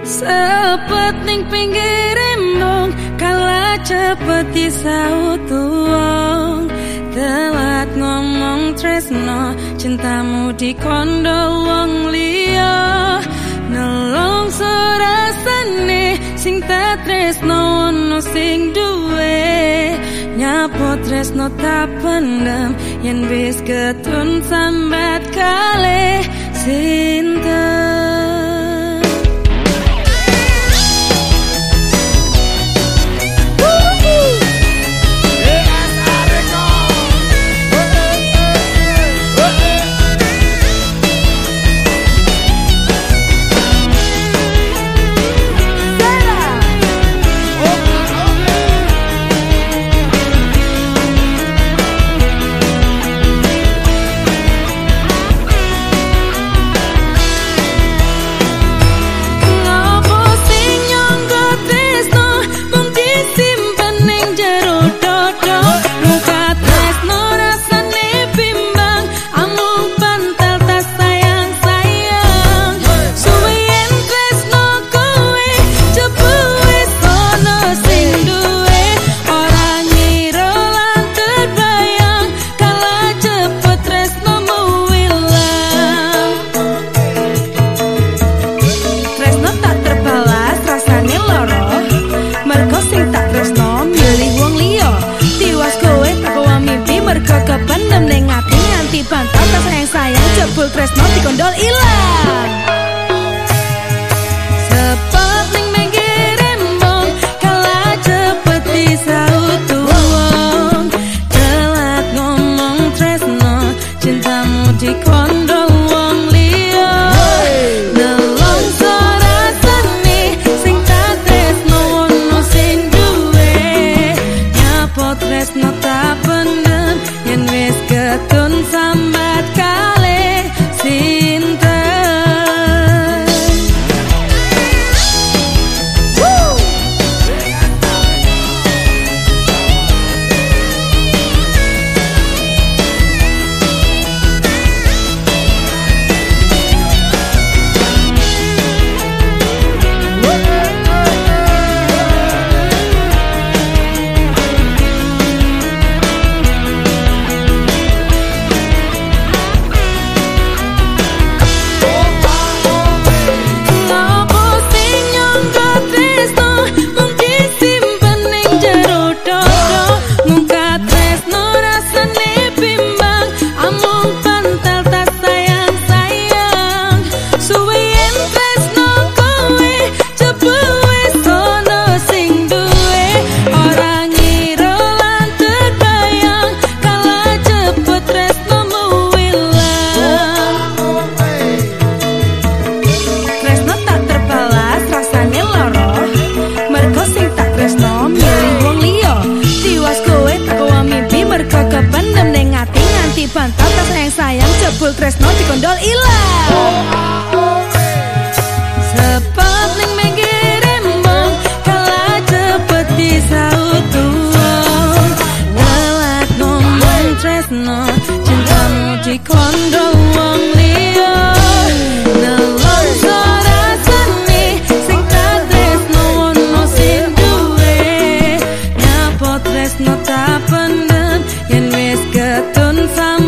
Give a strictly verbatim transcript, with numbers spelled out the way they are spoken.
Sepet ning pinggir embong, kalah cepet disaut wong. Telat ngomong tresno, cintamu dikondol wong liya. Nelongso rasane sing tak tresno ono sing duwe. Nyapo tresno tak pendem, yen wis ketun sambat kalih sinten. Pantas tak sayang sayang jebul tresno dikondol ilang. Sepet ning pinggir embong, kalah cepet disaut wong. Telat ngomong tresno, cintamu dikondol wong liya. Nelongso rasane sing tak tresno ono sing duwe. Nyapo tresno tak pendem, yen wis ketun sambat kalih sinten. Pantas tak sayang sayang jebul tresno dikondol ilang. Sepet ning pinggir embong, kalah cepet disaut wong. Telat ngomong tresno, cintamu dikondol wong liya. Nelongso rasane sing tak tresno ono sing duwe. Nyapo tresno tak pendem, yen wis ketun sambat